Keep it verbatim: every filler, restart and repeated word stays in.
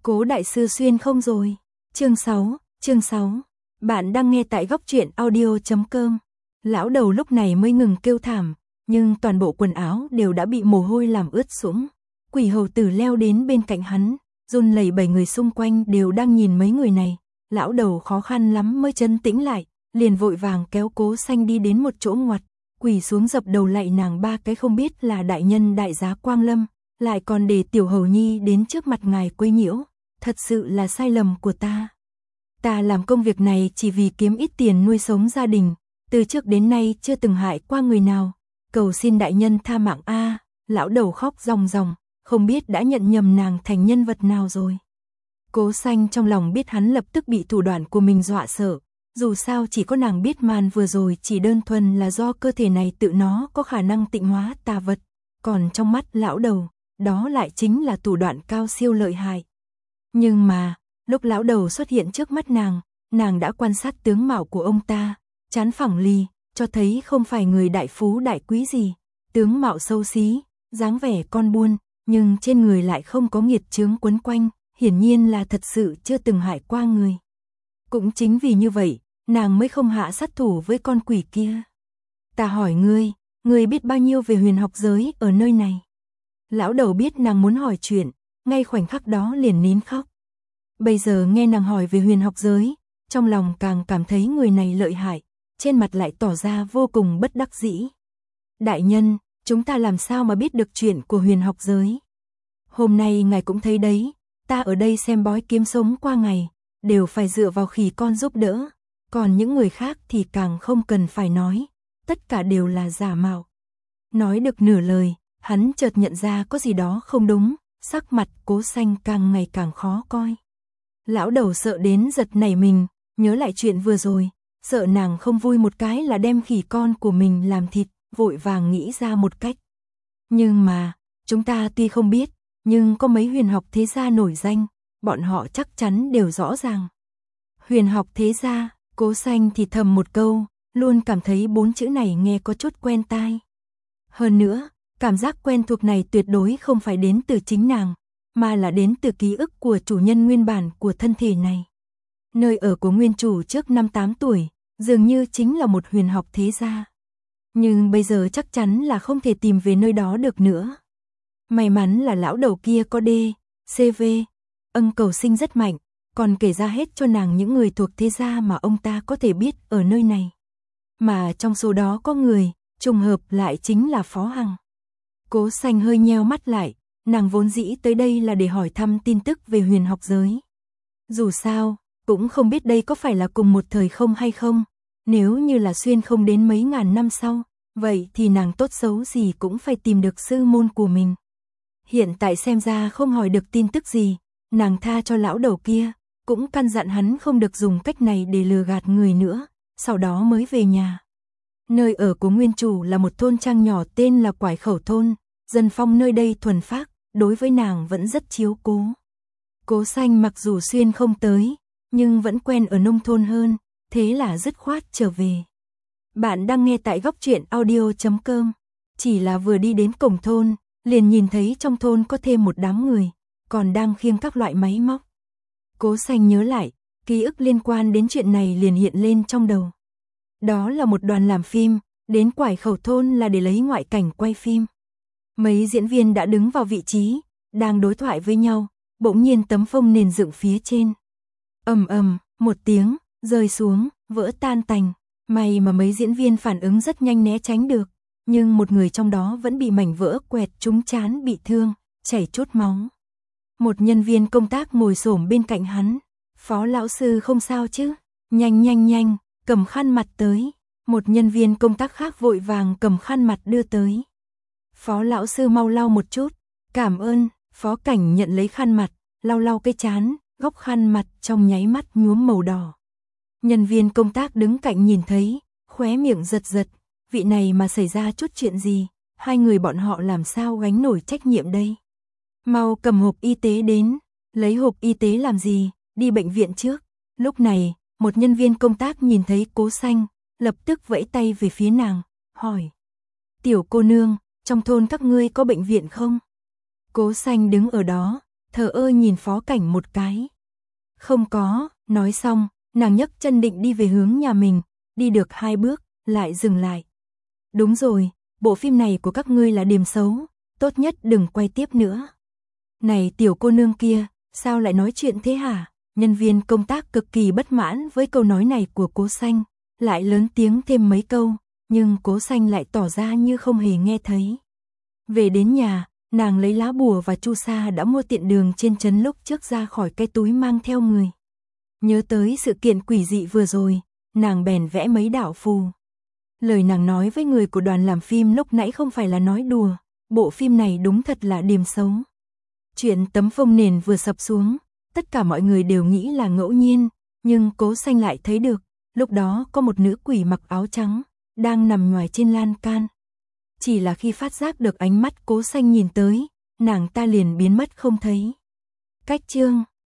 Cố đại sư xuyên không rồi. Chương sáu, chương sáu. Bạn đang nghe tại góc truyện audio chấm com. Lão đầu lúc này mới ngừng kêu thảm, nhưng toàn bộ quần áo đều đã bị mồ hôi làm ướt sũng. Quỷ hầu tử leo đến bên cạnh hắn, run lẩy bẩy, người xung quanh đều đang nhìn mấy người này. Lão đầu khó khăn lắm mới trấn tĩnh lại, liền vội vàng kéo Cố Xanh đi đến một chỗ ngoặt, quỳ xuống dập đầu lạy nàng ba cái, không biết là đại nhân đại giá quang lâm, lại còn để tiểu hầu nhi đến trước mặt ngài quấy nhiễu, thật sự là sai lầm của ta. Ta làm công việc này chỉ vì kiếm ít tiền nuôi sống gia đình, từ trước đến nay chưa từng hại qua người nào, cầu xin đại nhân tha mạng a. Lão đầu khóc ròng ròng, không biết đã nhận nhầm nàng thành nhân vật nào rồi. Cố Xanh trong lòng biết hắn lập tức bị thủ đoạn của mình dọa sợ, dù sao chỉ có nàng biết màn vừa rồi chỉ đơn thuần là do cơ thể này tự nó có khả năng tịnh hóa tà vật, còn trong mắt lão đầu, đó lại chính là thủ đoạn cao siêu lợi hại. Nhưng mà, lúc lão đầu xuất hiện trước mắt nàng, nàng đã quan sát tướng mạo của ông ta, trán phẳng lì, cho thấy không phải người đại phú đại quý gì, tướng mạo xấu xí, dáng vẻ con buôn, nhưng trên người lại không có nghiệt chướng quấn quanh, hiển nhiên là thật sự chưa từng hại qua người. Cũng chính vì như vậy, nàng mới không hạ sát thủ với con quỷ kia. Ta hỏi ngươi, ngươi biết bao nhiêu về huyền học giới ở nơi này? Lão đầu biết nàng muốn hỏi chuyện, ngay khoảnh khắc đó liền nín khóc. Bây giờ nghe nàng hỏi về huyền học giới, trong lòng càng cảm thấy người này lợi hại, trên mặt lại tỏ ra vô cùng bất đắc dĩ. Đại nhân, chúng ta làm sao mà biết được chuyện của huyền học giới? Hôm nay ngài cũng thấy đấy, ta ở đây xem bói kiếm sống qua ngày, đều phải dựa vào khỉ con giúp đỡ, còn những người khác thì càng không cần phải nói, tất cả đều là giả mạo. Nói được nửa lời, hắn chợt nhận ra có gì đó không đúng, sắc mặt Cố Xanh càng ngày càng khó coi. Lão đầu sợ đến giật nảy mình, nhớ lại chuyện vừa rồi, sợ nàng không vui một cái là đem khỉ con của mình làm thịt, vội vàng nghĩ ra một cách. Nhưng mà, chúng ta tuy không biết, nhưng có mấy huyền học thế gia nổi danh, bọn họ chắc chắn đều rõ ràng. Huyền học thế gia, Cố Xanh thì thầm một câu, luôn cảm thấy bốn chữ này nghe có chút quen tai. Hơn nữa, cảm giác quen thuộc này tuyệt đối không phải đến từ chính nàng, mà là đến từ ký ức của chủ nhân nguyên bản của thân thể này. Nơi ở của nguyên chủ trước năm tám tuổi, dường như chính là một huyền học thế gia. Nhưng bây giờ chắc chắn là không thể tìm về nơi đó được nữa. May mắn là lão đầu kia có D, C V, ân cầu sinh rất mạnh, còn kể ra hết cho nàng những người thuộc thế gia mà ông ta có thể biết ở nơi này. Mà trong số đó có người, trùng hợp lại chính là Phó Hằng. Cố Xanh hơi nheo mắt lại, nàng vốn dĩ tới đây là để hỏi thăm tin tức về huyền học giới. Dù sao, cũng không biết đây có phải là cùng một thời không hay không, nếu như là xuyên không đến mấy ngàn năm sau, vậy thì nàng tốt xấu gì cũng phải tìm được sư môn của mình. Hiện tại xem ra không hỏi được tin tức gì, nàng tha cho lão đầu kia, cũng căn dặn hắn không được dùng cách này để lừa gạt người nữa, sau đó mới về nhà. Nơi ở của nguyên chủ là một thôn trang nhỏ tên là Quải Khẩu Thôn, dân phong nơi đây thuần phác, đối với nàng vẫn rất chiếu cố. Cố Xanh mặc dù xuyên không tới, nhưng vẫn quen ở nông thôn hơn, thế là dứt khoát trở về. Bạn đang nghe tại góc truyện audio chấm com, chỉ là vừa đi đến cổng thôn, liền nhìn thấy trong thôn có thêm một đám người, còn đang khiêng các loại máy móc. Cố Xanh nhớ lại, ký ức liên quan đến chuyện này liền hiện lên trong đầu. Đó là một đoàn làm phim, đến Quải Khẩu Thôn là để lấy ngoại cảnh quay phim. Mấy diễn viên đã đứng vào vị trí, đang đối thoại với nhau, bỗng nhiên tấm phông nền dựng phía trên. Ầm ầm, một tiếng, rơi xuống, vỡ tan tành. May mà mấy diễn viên phản ứng rất nhanh né tránh được, nhưng một người trong đó vẫn bị mảnh vỡ quẹt trúng trán bị thương, chảy chút máu. Một nhân viên công tác ngồi xổm bên cạnh hắn. Phó lão sư không sao chứ? Nhanh nhanh nhanh, cầm khăn mặt tới. Một nhân viên công tác khác vội vàng cầm khăn mặt đưa tới. Phó lão sư mau lau một chút. Cảm ơn. Phó Cảnh nhận lấy khăn mặt, lau lau cái trán, góc khăn mặt trong nháy mắt nhuốm màu đỏ. Nhân viên công tác đứng cạnh nhìn thấy, khóe miệng giật giật, vị này mà xảy ra chút chuyện gì, hai người bọn họ làm sao gánh nổi trách nhiệm đây. Mau cầm hộp y tế đến, lấy hộp y tế làm gì, đi bệnh viện trước. Lúc này, một nhân viên công tác nhìn thấy Cố Xanh, lập tức vẫy tay về phía nàng, hỏi. Tiểu cô nương, trong thôn các ngươi có bệnh viện không? Cố Xanh đứng ở đó, thờ ơ nhìn Phó Cảnh một cái. Không có, nói xong, nàng nhấc chân định đi về hướng nhà mình, đi được hai bước, lại dừng lại. Đúng rồi, bộ phim này của các ngươi là điểm xấu, tốt nhất đừng quay tiếp nữa. Này tiểu cô nương kia, sao lại nói chuyện thế hả? Nhân viên công tác cực kỳ bất mãn với câu nói này của Cố Xanh, lại lớn tiếng thêm mấy câu, nhưng Cố Xanh lại tỏ ra như không hề nghe thấy. Về đến nhà, nàng lấy lá bùa và chu sa đã mua tiện đường trên trấn lúc trước ra khỏi cái túi mang theo người. Nhớ tới sự kiện quỷ dị vừa rồi, nàng bèn vẽ mấy đạo phù. Lời nàng nói với người của đoàn làm phim lúc nãy không phải là nói đùa, bộ phim này đúng thật là điểm xấu. Chuyện tấm phông nền vừa sập xuống, tất cả mọi người đều nghĩ là ngẫu nhiên, nhưng Cố Xanh lại thấy được, lúc đó có một nữ quỷ mặc áo trắng, đang nằm nhoài trên lan can. Chỉ là khi phát giác được ánh mắt Cố Xanh nhìn tới, nàng ta liền biến mất không thấy. Cách chương